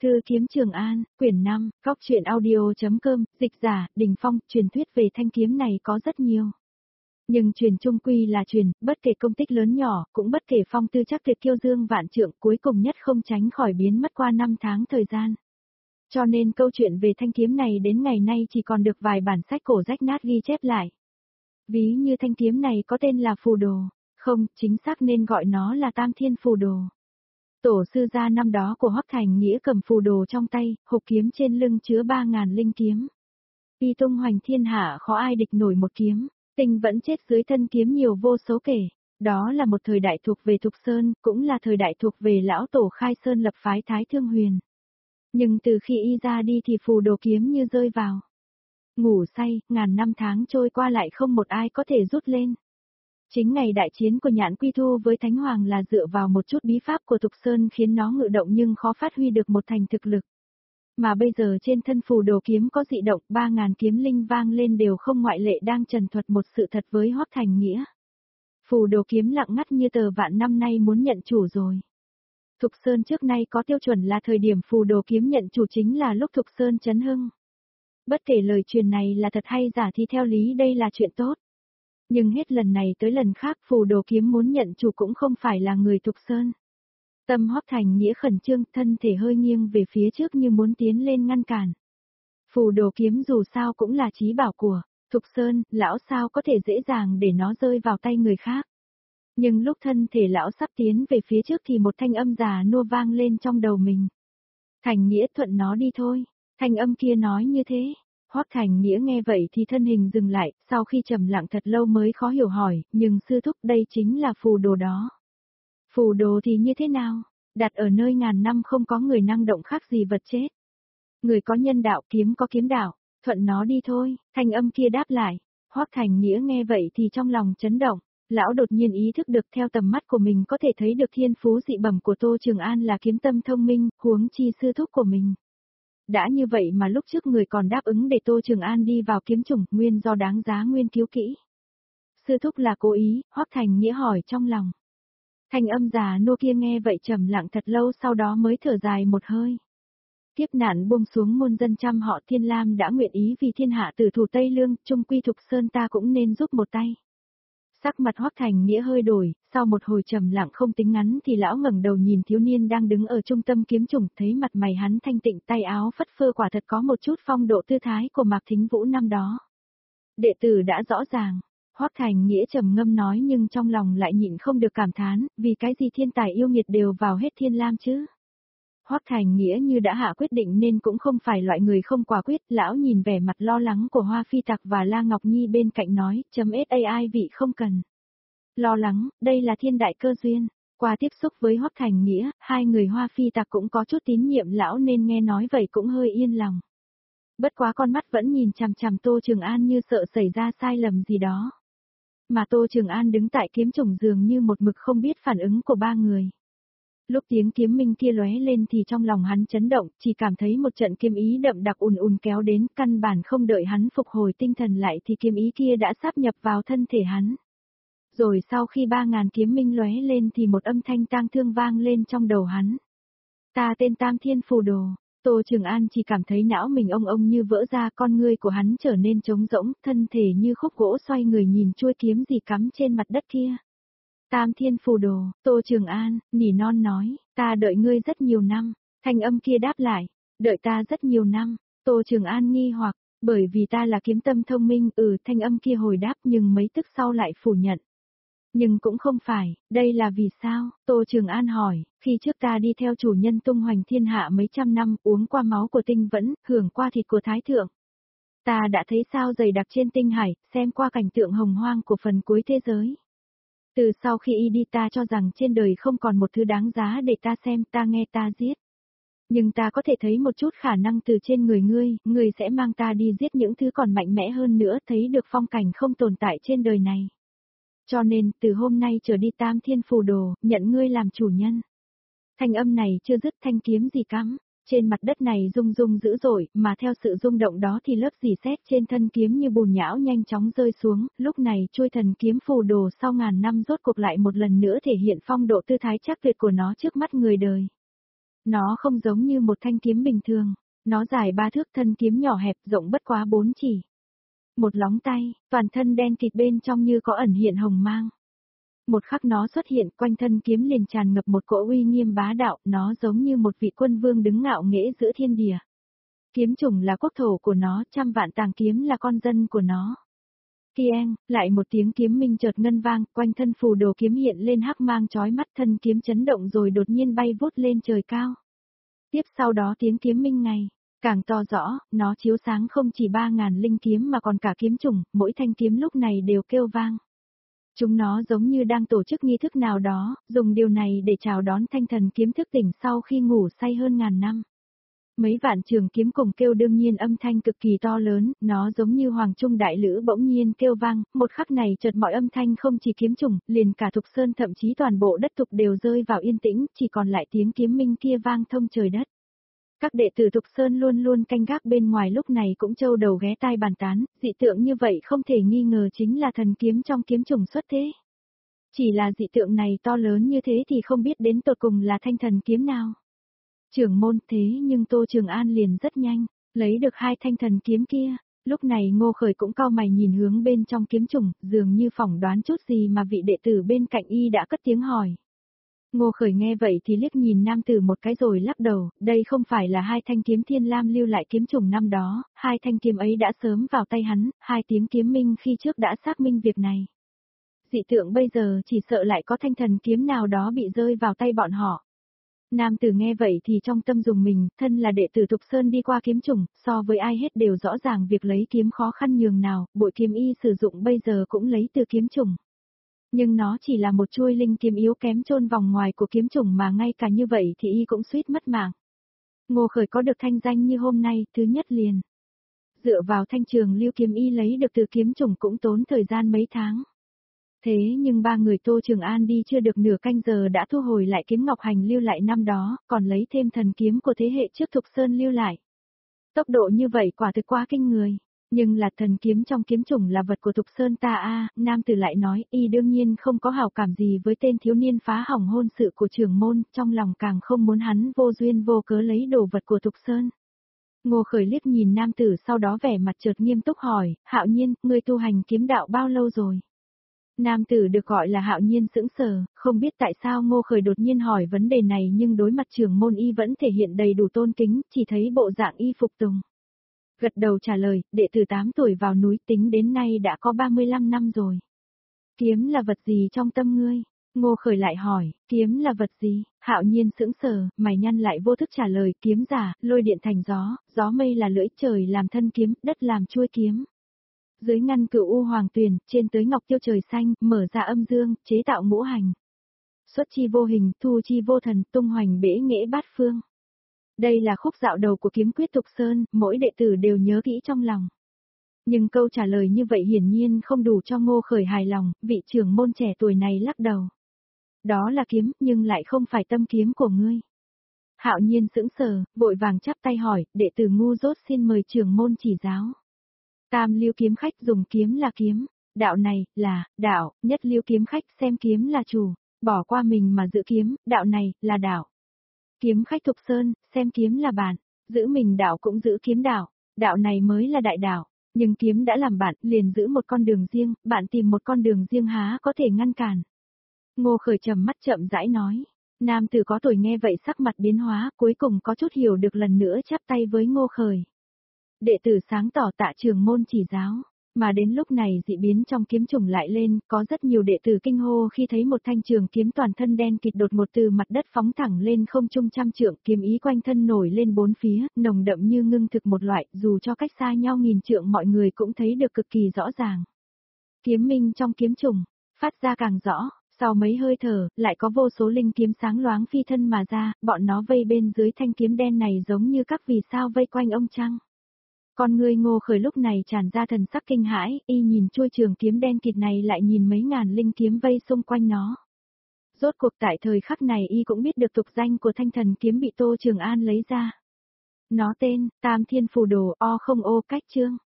Cư kiếm Trường An, quyển 5, góc truyện audio.com, dịch giả, Đình Phong, truyền thuyết về thanh kiếm này có rất nhiều. Nhưng truyền chung quy là truyền, bất kể công tích lớn nhỏ, cũng bất kể phong tư chắc tuyệt kiêu dương vạn trượng, cuối cùng nhất không tránh khỏi biến mất qua 5 tháng thời gian. Cho nên câu chuyện về thanh kiếm này đến ngày nay chỉ còn được vài bản sách cổ rách nát ghi chép lại. Ví như thanh kiếm này có tên là phù đồ, không, chính xác nên gọi nó là Tam Thiên Phù Đồ. Tổ sư gia năm đó của Hoắc Thành Nghĩa cầm phù đồ trong tay, hộp kiếm trên lưng chứa 3.000 linh kiếm. Y tung hoành thiên hạ khó ai địch nổi một kiếm, tinh vẫn chết dưới thân kiếm nhiều vô số kể. Đó là một thời đại thuộc về Thục Sơn, cũng là thời đại thuộc về lão tổ khai sơn lập phái Thái Thương Huyền. Nhưng từ khi y ra đi thì phù đồ kiếm như rơi vào ngủ say, ngàn năm tháng trôi qua lại không một ai có thể rút lên. Chính ngày đại chiến của Nhạn Quy Thu với Thánh Hoàng là dựa vào một chút bí pháp của Thục Sơn khiến nó ngự động nhưng khó phát huy được một thành thực lực. Mà bây giờ trên thân phù đồ kiếm có dị động, 3.000 kiếm linh vang lên đều không ngoại lệ đang trần thuật một sự thật với Hoắc Thành Nghĩa. Phù đồ kiếm lặng ngắt như tờ vạn năm nay muốn nhận chủ rồi. Thục Sơn trước nay có tiêu chuẩn là thời điểm phù đồ kiếm nhận chủ chính là lúc Thục Sơn chấn hưng. Bất kể lời truyền này là thật hay giả thì theo lý đây là chuyện tốt. Nhưng hết lần này tới lần khác phù đồ kiếm muốn nhận chủ cũng không phải là người Thục Sơn. Tâm Hoắc Thành Nghĩa khẩn trương, thân thể hơi nghiêng về phía trước như muốn tiến lên ngăn cản. Phù đồ kiếm dù sao cũng là chí bảo của Thục Sơn, lão sao có thể dễ dàng để nó rơi vào tay người khác. Nhưng lúc thân thể lão sắp tiến về phía trước thì một thanh âm già nua vang lên trong đầu mình. Thành Nghĩa thuận nó đi thôi, thanh âm kia nói như thế. Hoắc Thành Nghĩa nghe vậy thì thân hình dừng lại, sau khi trầm lặng thật lâu mới khó hiểu hỏi, nhưng sư thúc đây chính là phù đồ đó. Phù đồ thì như thế nào? Đặt ở nơi ngàn năm không có người năng động khác gì vật chết. Người có nhân đạo, kiếm có kiếm đạo, thuận nó đi thôi, thanh âm kia đáp lại. Hoắc Thành Nghĩa nghe vậy thì trong lòng chấn động, lão đột nhiên ý thức được theo tầm mắt của mình có thể thấy được thiên phú dị bẩm của Tô Trường An là kiếm tâm thông minh, huống chi sư thúc của mình. Đã như vậy mà lúc trước người còn đáp ứng để Tô Trường An đi vào kiếm chủng, nguyên do đáng giá nguyên cứu kỹ. Sư thúc là cố ý, Hoắc Thành Nghĩa hỏi trong lòng. Thanh âm già nua kia nghe vậy trầm lặng thật lâu sau đó mới thở dài một hơi. Kiếp nạn buông xuống muôn dân trăm họ Thiên Lam đã nguyện ý vì thiên hạ tử thủ Tây Lương, trung quy Thục Sơn ta cũng nên giúp một tay. Sắc mặt Hoắc Thành Nghĩa hơi đổi, sau một hồi trầm lặng không tính ngắn thì lão ngẩng đầu nhìn thiếu niên đang đứng ở trung tâm kiếm chủng, thấy mặt mày hắn thanh tịnh, tay áo phất phơ quả thật có một chút phong độ tư thái của Mạc Thính Vũ năm đó. Đệ tử đã rõ ràng, Hoắc Thành Nghĩa trầm ngâm nói nhưng trong lòng lại nhịn không được cảm thán, vì cái gì thiên tài yêu nghiệt đều vào hết Thiên Lam chứ. Hoắc Thành Nghĩa như đã hạ quyết định nên cũng không phải loại người không quả quyết, lão nhìn vẻ mặt lo lắng của Hoa Phi Tặc và La Ngọc Nhi bên cạnh nói, .sai vị không cần lo lắng, đây là thiên đại cơ duyên. Qua tiếp xúc với Hoắc Thành Nghĩa, hai người Hoa Phi Tặc cũng có chút tín nhiệm lão nên nghe nói vậy cũng hơi yên lòng. Bất quá con mắt vẫn nhìn chằm chằm Tô Trường An như sợ xảy ra sai lầm gì đó. Mà Tô Trường An đứng tại kiếm chủng dường như một mực không biết phản ứng của ba người. Lúc tiếng kiếm minh kia lóe lên thì trong lòng hắn chấn động, chỉ cảm thấy một trận kiếm ý đậm đặc ùn ùn kéo đến, căn bản không đợi hắn phục hồi tinh thần lại thì kiếm ý kia đã sáp nhập vào thân thể hắn. Rồi sau khi 3.000 kiếm minh lóe lên thì một âm thanh tang thương vang lên trong đầu hắn. Ta tên Tam Thiên Phù Đồ. Tô Trường An chỉ cảm thấy não mình ông như vỡ ra, con ngươi của hắn trở nên trống rỗng, thân thể như khúc gỗ xoay người nhìn chuôi kiếm gì cắm trên mặt đất kia. Tam Thiên Phù Đồ, Tô Trường An, nỉ non nói, ta đợi ngươi rất nhiều năm. Thanh âm kia đáp lại, đợi ta rất nhiều năm. Tô Trường An nghi hoặc, bởi vì ta là kiếm tâm thông minh, thanh âm kia hồi đáp nhưng mấy tức sau lại phủ nhận. Nhưng cũng không phải, đây là vì sao? Tô Trường An hỏi, khi trước ta đi theo chủ nhân tung hoành thiên hạ mấy trăm năm, uống qua máu của tinh vẫn, hưởng qua thịt của thái thượng. Ta đã thấy sao dày đặc trên tinh hải, xem qua cảnh tượng hồng hoang của phần cuối thế giới. Từ sau khi y đi ta cho rằng trên đời không còn một thứ đáng giá để ta xem, ta nghe, ta giết. Nhưng ta có thể thấy một chút khả năng từ trên người ngươi sẽ mang ta đi giết những thứ còn mạnh mẽ hơn nữa, thấy được phong cảnh không tồn tại trên đời này. Cho nên, từ hôm nay trở đi Tam Thiên Phù Đồ, nhận ngươi làm chủ nhân. Thanh âm này chưa dứt thanh kiếm gì cắm. Trên mặt đất này rung rung dữ dội, mà theo sự rung động đó thì lớp rỉ sét trên thân kiếm như bùn nhão nhanh chóng rơi xuống, lúc này chuôi thần kiếm phù đồ sau ngàn năm rốt cuộc lại một lần nữa thể hiện phong độ tư thái chắc tuyệt của nó trước mắt người đời. Nó không giống như một thanh kiếm bình thường. Nó dài 3 thước, thân kiếm nhỏ hẹp, rộng bất quá 4 chỉ. Một lóng tay, toàn thân đen kịt, bên trong như có ẩn hiện hồng mang. Một khắc nó xuất hiện, quanh thân kiếm liền tràn ngập một cỗ uy nghiêm bá đạo, nó giống như một vị quân vương đứng ngạo nghễ giữa thiên địa. Kiếm chủng là quốc thổ của nó, trăm vạn tàng kiếm là con dân của nó. Kieng, lại một tiếng kiếm minh chợt ngân vang, quanh thân phù đồ kiếm hiện lên hắc mang chói mắt, thân kiếm chấn động rồi đột nhiên bay vút lên trời cao. Tiếp sau đó tiếng kiếm minh ngày càng to rõ, nó chiếu sáng không chỉ 3.000 linh kiếm mà còn cả kiếm chủng, mỗi thanh kiếm lúc này đều kêu vang. Chúng nó giống như đang tổ chức nghi thức nào đó, dùng điều này để chào đón thanh thần kiếm thức tỉnh sau khi ngủ say hơn ngàn năm. Mấy vạn trường kiếm cùng kêu, đương nhiên âm thanh cực kỳ to lớn, nó giống như hoàng trung đại lữ bỗng nhiên kêu vang, một khắc này chợt mọi âm thanh không chỉ kiếm chủng, liền cả Thục Sơn thậm chí toàn bộ đất Thục đều rơi vào yên tĩnh, chỉ còn lại tiếng kiếm minh kia vang thông trời đất. Các đệ tử Thục Sơn luôn luôn canh gác bên ngoài lúc này cũng trâu đầu ghé tai bàn tán, dị tượng như vậy không thể nghi ngờ chính là thần kiếm trong kiếm chủng xuất thế. Chỉ là dị tượng này to lớn như thế thì không biết đến tột cùng là thanh thần kiếm nào. Trưởng môn, thế nhưng Tô Trường An liền rất nhanh, lấy được 2 thanh thần kiếm kia. Lúc này Ngô Khởi cũng cau mày nhìn hướng bên trong kiếm chủng, dường như phỏng đoán chút gì mà vị đệ tử bên cạnh y đã cất tiếng hỏi. Ngô Khởi nghe vậy thì liếc nhìn nam tử một cái rồi lắc đầu, đây không phải là 2 thanh kiếm Thiên Lam lưu lại kiếm chủng năm đó, 2 thanh kiếm ấy đã sớm vào tay hắn, 2 tiếng kiếm minh khi trước đã xác minh việc này. Dị tượng bây giờ chỉ sợ lại có thanh thần kiếm nào đó bị rơi vào tay bọn họ. Nam tử nghe vậy thì trong tâm dùng mình, thân là đệ tử Thục Sơn đi qua kiếm chủng, so với ai hết đều rõ ràng việc lấy kiếm khó khăn nhường nào, bội kiếm y sử dụng bây giờ cũng lấy từ kiếm chủng. Nhưng nó chỉ là một chuôi linh kiếm yếu kém chôn vòng ngoài của kiếm chủng mà ngay cả như vậy thì y cũng suýt mất mạng. Ngô Khởi có được thanh danh như hôm nay, thứ nhất liền. Dựa vào thanh trường lưu kiếm y lấy được từ kiếm chủng cũng tốn thời gian mấy tháng. Thế nhưng 3 người Tô Trường An đi chưa được nửa canh giờ đã thu hồi lại kiếm ngọc hành lưu lại năm đó, còn lấy thêm thần kiếm của thế hệ trước Thục Sơn lưu lại. Tốc độ như vậy quả thực quá kinh người. Nhưng là thần kiếm trong kiếm chủng là vật của Thục Sơn ta a, nam tử lại nói, y đương nhiên không có hảo cảm gì với tên thiếu niên phá hỏng hôn sự của trưởng môn, trong lòng càng không muốn hắn vô duyên vô cớ lấy đồ vật của Thục Sơn. Ngô Khởi liếc nhìn nam tử sau đó vẻ mặt chợt nghiêm túc hỏi, Hạo Nhiên, ngươi tu hành kiếm đạo bao lâu rồi? Nam tử được gọi là Hạo Nhiên sững sờ, không biết tại sao Ngô Khởi đột nhiên hỏi vấn đề này nhưng đối mặt trưởng môn y vẫn thể hiện đầy đủ tôn kính, chỉ thấy bộ dạng y phục tùng. Gật đầu trả lời, đệ tử 8 tuổi vào núi tính đến nay đã có 35 năm rồi. Kiếm là vật gì trong tâm ngươi? Ngô Khởi lại hỏi, kiếm là vật gì? Hạo Nhiên sững sờ, mày nhăn lại vô thức trả lời, kiếm giả, lôi điện thành gió, gió mây là lưỡi, trời làm thân kiếm, đất làm chuôi kiếm. Dưới ngăn cửu u hoàng tuyền, trên tới ngọc tiêu trời xanh, mở ra âm dương, chế tạo ngũ hành. Xuất chi vô hình, thu chi vô thần, tung hoành bể nghệ bát phương. Đây là khúc dạo đầu của kiếm quyết Thục Sơn, mỗi đệ tử đều nhớ kỹ trong lòng. Nhưng câu trả lời như vậy hiển nhiên không đủ cho Ngô Khởi hài lòng, vị trưởng môn trẻ tuổi này lắc đầu. Đó là kiếm, nhưng lại không phải tâm kiếm của ngươi. Hạo Nhiên sững sờ, vội vàng chắp tay hỏi, đệ tử ngu dốt xin mời trưởng môn chỉ giáo. Tam lưu kiếm khách dùng kiếm là kiếm, đạo này, là, đạo, nhất lưu kiếm khách xem kiếm là chủ, bỏ qua mình mà giữ kiếm, đạo này, là đạo. Kiếm khách Thục Sơn, xem kiếm là bạn, giữ mình đạo cũng giữ kiếm đạo, đạo này mới là đại đạo, nhưng kiếm đã làm bạn, liền giữ một con đường riêng, bạn tìm một con đường riêng há có thể ngăn cản. Ngô Khởi trầm mắt chậm rãi nói, nam tử có tuổi nghe vậy sắc mặt biến hóa, cuối cùng có chút hiểu được lần nữa chắp tay với Ngô Khởi. Đệ tử sáng tỏ tạ trưởng môn chỉ giáo. Mà đến lúc này dị biến trong kiếm chủng lại lên, có rất nhiều đệ tử kinh hô khi thấy một thanh trường kiếm toàn thân đen kịt đột ngột từ mặt đất phóng thẳng lên không trung trăm trượng, kiếm ý quanh thân nổi lên bốn phía, nồng đậm như ngưng thực một loại, dù cho cách xa nhau nghìn trượng mọi người cũng thấy được cực kỳ rõ ràng. Kiếm minh trong kiếm chủng, phát ra càng rõ, sau mấy hơi thở, lại có vô số linh kiếm sáng loáng phi thân mà ra, bọn nó vây bên dưới thanh kiếm đen này giống như các vì sao vây quanh ông trăng. Con người Ngô Khởi lúc này tràn ra thần sắc kinh hãi, y nhìn chuôi trường kiếm đen kịt này lại nhìn mấy ngàn linh kiếm vây xung quanh nó. Rốt cuộc tại thời khắc này y cũng biết được tục danh của thanh thần kiếm bị Tô Trường An lấy ra. Nó tên, Tam Thiên Phù Đồ O không ô cách chương.